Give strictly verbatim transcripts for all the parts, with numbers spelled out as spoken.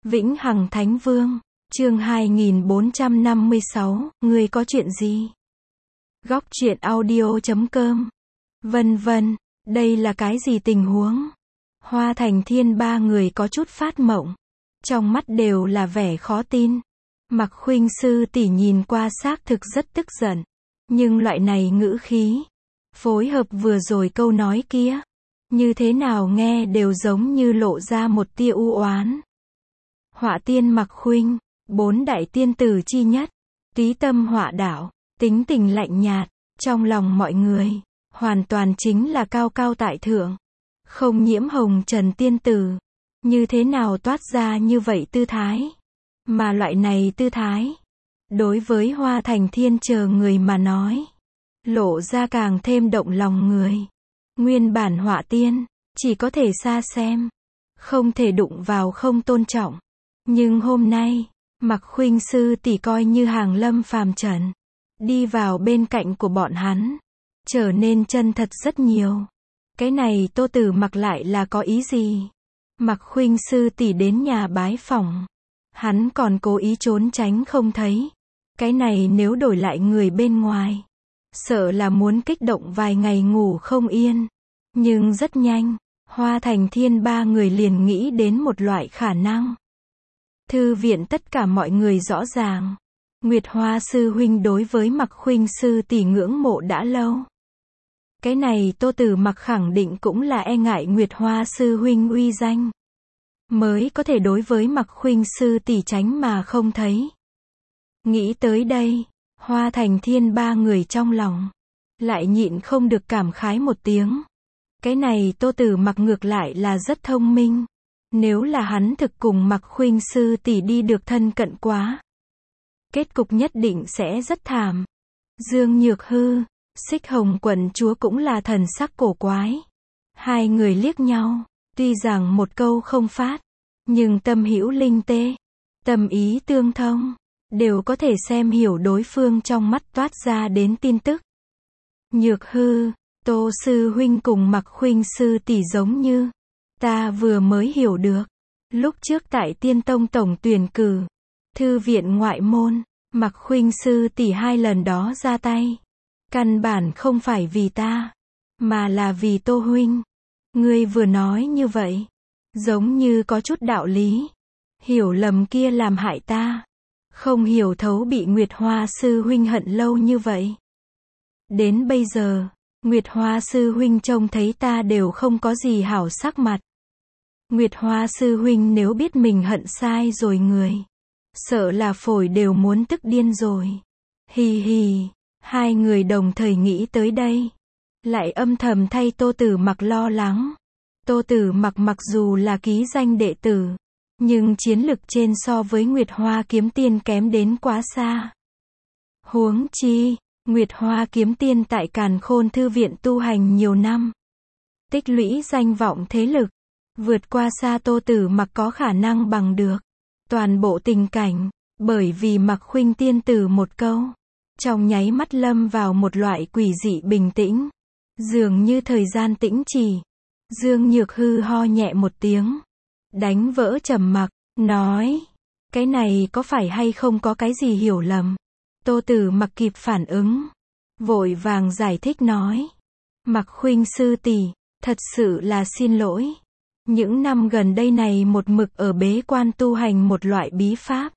Vĩnh Hằng Thánh Vương, chương hai nghìn bốn trăm năm mươi sáu, ngươi có chuyện gì? Góc truyện audio chấm com. Vân vân, đây là cái gì tình huống? Hoa Thành Thiên ba người có chút phát mộng. Trong mắt đều là vẻ khó tin. Mặc Khuynh sư tỷ nhìn qua xác thực rất tức giận. Nhưng loại này ngữ khí, phối hợp vừa rồi câu nói kia, như thế nào nghe đều giống như lộ ra một tia u oán. Họa tiên Mặc Khuynh, bốn đại tiên tử chi nhất, tí tâm họa đạo, tính tình lạnh nhạt, trong lòng mọi người, hoàn toàn chính là cao cao tại thượng, không nhiễm hồng trần tiên tử, như thế nào toát ra như vậy tư thái, mà loại này tư thái, đối với Hoa Thành Thiên chờ người mà nói, lộ ra càng thêm động lòng người. Nguyên bản họa tiên, chỉ có thể xa xem, không thể đụng vào không tôn trọng. Nhưng hôm nay, Mặc Khuynh sư tỷ coi như hàng lâm phàm trần, đi vào bên cạnh của bọn hắn, trở nên chân thật rất nhiều. Cái này Tô Tử Mặc lại là có ý gì? Mặc Khuynh sư tỷ đến nhà bái phỏng, hắn còn cố ý trốn tránh không thấy. Cái này nếu đổi lại người bên ngoài, sợ là muốn kích động vài ngày ngủ không yên. Nhưng rất nhanh, Hoa Thành Thiên ba người liền nghĩ đến một loại khả năng. Thư viện tất cả mọi người rõ ràng, Nguyệt Hoa sư huynh đối với Mặc Khuynh sư tỷ ngưỡng mộ đã lâu. Cái này Tô Tử Mặc khẳng định cũng là e ngại Nguyệt Hoa sư huynh uy danh, mới có thể đối với Mặc Khuynh sư tỷ tránh mà không thấy. Nghĩ tới đây, Hoa Thành Thiên ba người trong lòng lại nhịn không được cảm khái một tiếng. Cái này Tô Tử Mặc ngược lại là rất thông minh. Nếu là hắn thực cùng Mặc Khuynh sư tỷ đi được thân cận quá, kết cục nhất định sẽ rất thảm. Dương Nhược Hư, Xích Hồng quận chúa cũng là thần sắc cổ quái. Hai người liếc nhau, tuy rằng một câu không phát, nhưng tâm hữu linh tê, tâm ý tương thông, đều có thể xem hiểu đối phương trong mắt toát ra đến tin tức. Nhược Hư, Tô sư huynh cùng Mặc Khuynh sư tỷ giống như, ta vừa mới hiểu được. Lúc trước tại Tiên Tông tổng tuyển cử, thư viện ngoại môn, Mặc Khuynh sư tỷ hai lần đó ra tay, căn bản không phải vì ta, mà là vì Tô huynh. Ngươi vừa nói như vậy, giống như có chút đạo lý. Hiểu lầm kia làm hại ta, không hiểu thấu bị Nguyệt Hoa sư huynh hận lâu như vậy. Đến bây giờ, Nguyệt Hoa sư huynh trông thấy ta đều không có gì hảo sắc mặt. Nguyệt Hoa sư huynh nếu biết mình hận sai rồi người, sợ là phổi đều muốn tức điên rồi. Hì hì, hai người đồng thời nghĩ tới đây, lại âm thầm thay Tô Tử Mặc lo lắng. Tô Tử Mặc mặc dù là ký danh đệ tử, nhưng chiến lực trên so với Nguyệt Hoa kiếm tiên kém đến quá xa. Huống chi, Nguyệt Hoa kiếm tiên tại Càn Khôn thư viện tu hành nhiều năm, tích lũy danh vọng thế lực, vượt qua xa Tô Tử Mặc có khả năng bằng được. Toàn bộ tình cảnh, bởi vì Mặc Khuynh tiên tử một câu, trong nháy mắt lâm vào một loại quỷ dị bình tĩnh, dường như thời gian tĩnh trì. Dương Nhược Hư ho nhẹ một tiếng, đánh vỡ trầm mặc, nói, cái này có phải hay không có cái gì hiểu lầm? Tô Tử Mặc kịp phản ứng, vội vàng giải thích nói, Mặc Khuynh sư tỷ, thật sự là xin lỗi. Những năm gần đây này một mực ở bế quan tu hành một loại bí pháp.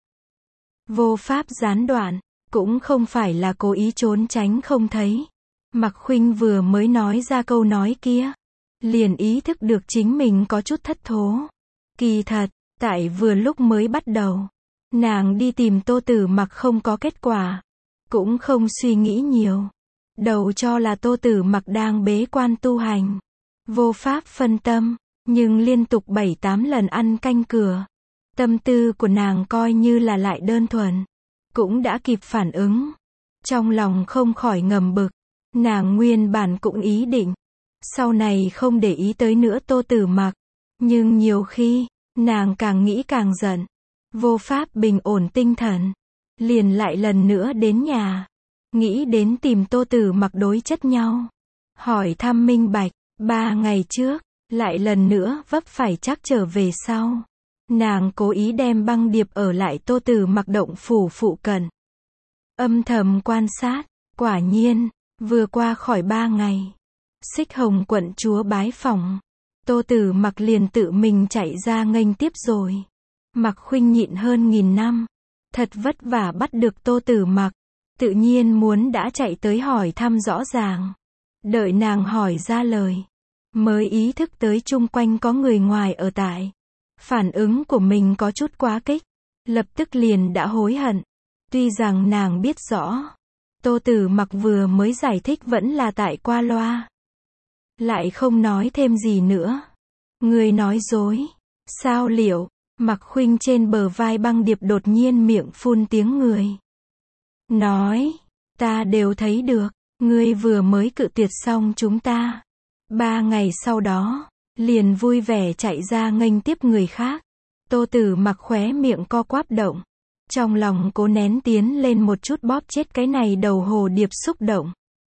Vô pháp gián đoạn, cũng không phải là cố ý trốn tránh không thấy. Mặc Khuynh vừa mới nói ra câu nói kia, liền ý thức được chính mình có chút thất thố. Kỳ thật, tại vừa lúc mới bắt đầu, nàng đi tìm Tô Tử Mặc không có kết quả, cũng không suy nghĩ nhiều. Đầu cho là Tô Tử Mặc đang bế quan tu hành, vô pháp phân tâm. Nhưng liên tục bảy tám lần ăn canh cửa, tâm tư của nàng coi như là lại đơn thuần, cũng đã kịp phản ứng. Trong lòng không khỏi ngầm bực, nàng nguyên bản cũng ý định, sau này không để ý tới nữa Tô Tử Mặc. Nhưng nhiều khi, nàng càng nghĩ càng giận, vô pháp bình ổn tinh thần, liền lại lần nữa đến nhà, nghĩ đến tìm Tô Tử Mặc đối chất nhau, hỏi thăm minh bạch. Ba ngày trước, lại lần nữa vấp phải chắc trở về sau. Nàng cố ý đem băng điệp ở lại Tô Tử Mặc động phủ phụ cận. Âm thầm quan sát, quả nhiên, vừa qua khỏi ba ngày. Xích Hồng quận chúa bái phỏng. Tô Tử Mặc liền tự mình chạy ra nghênh tiếp rồi. Mặc Khuynh nhịn hơn nghìn năm. Thật vất vả bắt được Tô Tử Mặc. Tự nhiên muốn đã chạy tới hỏi thăm rõ ràng. Đợi nàng hỏi ra lời. Mới ý thức tới chung quanh có người ngoài ở tại. Phản ứng của mình có chút quá kích. Lập tức liền đã hối hận. Tuy rằng nàng biết rõ. Tô Tử Mặc vừa mới giải thích vẫn là tại qua loa. Lại không nói thêm gì nữa. Người nói dối. Sao liệu, Mặc Khuynh trên bờ vai băng điệp đột nhiên miệng phun tiếng người. Nói, ta đều thấy được, ngươi vừa mới cự tuyệt xong chúng ta. Ba ngày sau đó, liền vui vẻ chạy ra nghênh tiếp người khác. Tô Tử Mặc khóe miệng co quắp động. Trong lòng cố nén tiến lên một chút bóp chết cái này đầu hồ điệp xúc động.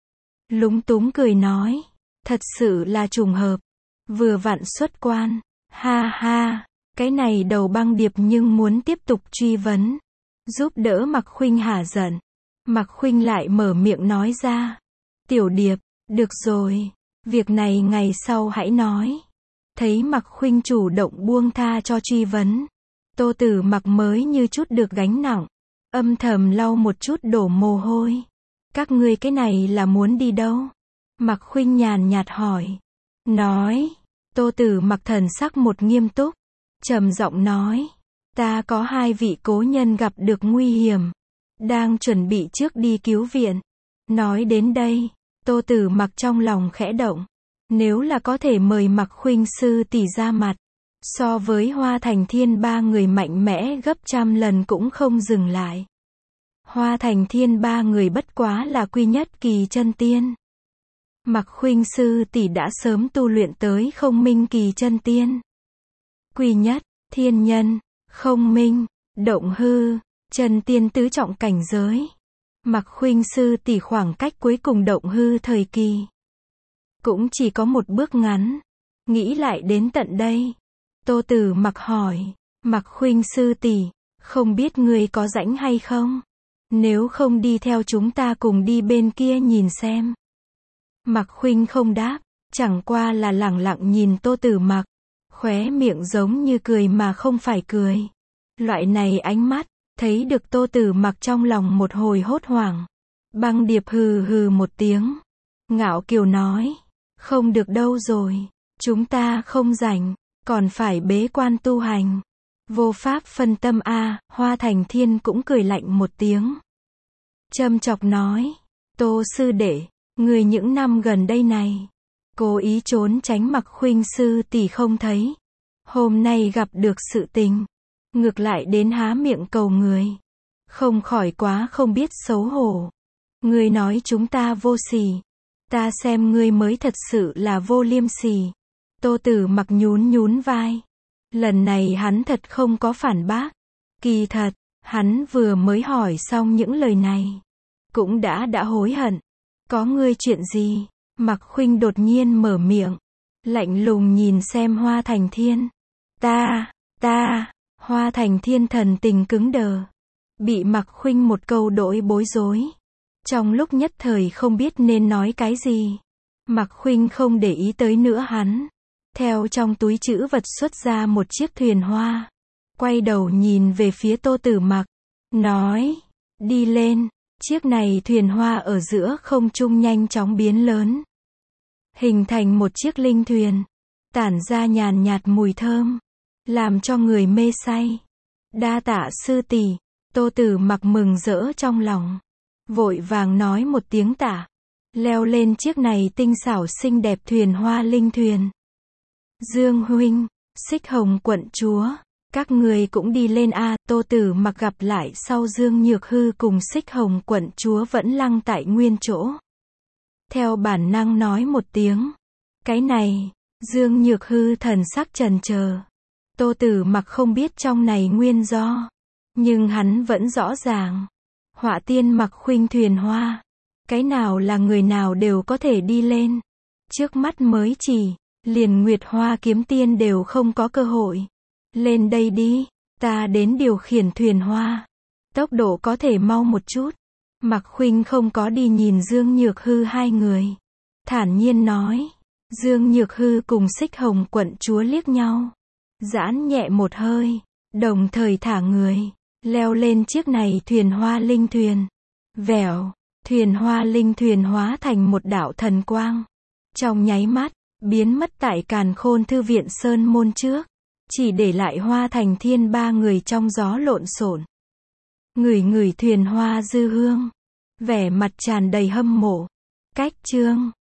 Lúng túng cười nói, thật sự là trùng hợp. Vừa vặn xuất quan, ha ha, cái này đầu băng điệp nhưng muốn tiếp tục truy vấn. Giúp đỡ Mặc Khuynh hả giận. Mặc Khuynh lại mở miệng nói ra. Tiểu điệp, được rồi, việc này ngày sau hãy nói. Thấy Mặc Khuynh chủ động buông tha cho truy vấn. Tô Tử Mặc mới như chút được gánh nặng. Âm thầm lau một chút đổ mồ hôi. Các ngươi cái này là muốn đi đâu? Mặc Khuynh nhàn nhạt hỏi. Nói. Tô Tử Mặc thần sắc một nghiêm túc. Trầm giọng nói. Ta có hai vị cố nhân gặp được nguy hiểm. Đang chuẩn bị trước đi cứu viện. Nói đến đây. Tô Tử Mặc trong lòng khẽ động. Nếu là có thể mời Mặc Khuynh sư tỷ ra mặt. So với Hoa Thành Thiên ba người mạnh mẽ gấp trăm lần cũng không dừng lại. Hoa Thành Thiên ba người bất quá là quy nhất kỳ chân tiên. Mặc Khuynh sư tỷ đã sớm tu luyện tới không minh kỳ chân tiên. Quy nhất, thiên nhân, không minh, động hư, chân tiên tứ trọng cảnh giới. Mặc Khuynh sư tỷ khoảng cách cuối cùng động hư thời kỳ. Cũng chỉ có một bước ngắn. Nghĩ lại đến tận đây. Tô Tử Mặc hỏi, Mặc Khuynh sư tỷ, không biết ngươi có rảnh hay không? Nếu không đi theo chúng ta cùng đi bên kia nhìn xem. Mặc Khuynh không đáp, chẳng qua là lẳng lặng nhìn Tô Tử Mặc, khóe miệng giống như cười mà không phải cười. Loại này ánh mắt, thấy được Tô Tử Mặc trong lòng một hồi hốt hoảng. Băng điệp hừ hừ một tiếng, ngạo kiều nói, không được đâu rồi, chúng ta không rảnh. Còn phải bế quan tu hành. Vô pháp phân tâm a. À, Hoa Thành Thiên cũng cười lạnh một tiếng. Châm chọc nói. Tô sư đệ, người những năm gần đây này. Cố ý trốn tránh Mặc Khuynh sư tỷ không thấy. Hôm nay gặp được sự tình. Ngược lại đến há miệng cầu người. Không khỏi quá không biết xấu hổ. Người nói chúng ta vô sỉ. Ta xem ngươi mới thật sự là vô liêm sỉ. Tô Tử Mặc nhún nhún vai. Lần này hắn thật không có phản bác. Kỳ thật, hắn vừa mới hỏi xong những lời này. Cũng đã đã hối hận. Có ngươi chuyện gì? Mặc Khuynh đột nhiên mở miệng. Lạnh lùng nhìn xem Hoa Thành Thiên. Ta, ta, Hoa Thành Thiên thần tình cứng đờ. Bị Mặc Khuynh một câu đỗi bối rối. Trong lúc nhất thời không biết nên nói cái gì. Mặc Khuynh không để ý tới nữa hắn. Theo trong túi trữ vật xuất ra một chiếc thuyền hoa. Quay đầu nhìn về phía Tô Tử Mặc. Nói. Đi lên. Chiếc này thuyền hoa ở giữa không trung nhanh chóng biến lớn. Hình thành một chiếc linh thuyền. Tản ra nhàn nhạt mùi thơm. Làm cho người mê say. Đa tạ sư tỷ. Tô Tử Mặc mừng rỡ trong lòng. Vội vàng nói một tiếng tạ. Leo lên chiếc này tinh xảo xinh đẹp thuyền hoa linh thuyền. Dương huynh, Xích Hồng quận chúa, các người cũng đi lên a. À, Tô Tử Mặc gặp lại sau Dương Nhược Hư cùng Xích Hồng quận chúa vẫn lăng tại nguyên chỗ. Theo bản năng nói một tiếng. Cái này, Dương Nhược Hư thần sắc chần chờ. Tô Tử Mặc không biết trong này nguyên do. Nhưng hắn vẫn rõ ràng. Họa tiên Mặc Khuynh thuyền hoa. Cái nào là người nào đều có thể đi lên. Trước mắt mới chỉ. Liền Nguyệt Hoa kiếm tiên đều không có cơ hội. Lên đây đi, ta đến điều khiển thuyền hoa. Tốc độ có thể mau một chút. Mạc Khuynh không có đi nhìn Dương Nhược Hư hai người. Thản nhiên nói. Dương Nhược Hư cùng Xích Hồng quận chúa liếc nhau. Giãn nhẹ một hơi. Đồng thời thả người. Leo lên chiếc này thuyền hoa linh thuyền. Vèo. Thuyền hoa linh thuyền hóa thành một đạo thần quang. Trong nháy mắt, biến mất tại Càn Khôn Thư viện sơn môn trước. Chỉ để lại Hoa Thành Thiên ba người trong gió lộn xộn. Ngửi ngửi thuyền hoa dư hương. Vẻ mặt tràn đầy hâm mộ. Cách chương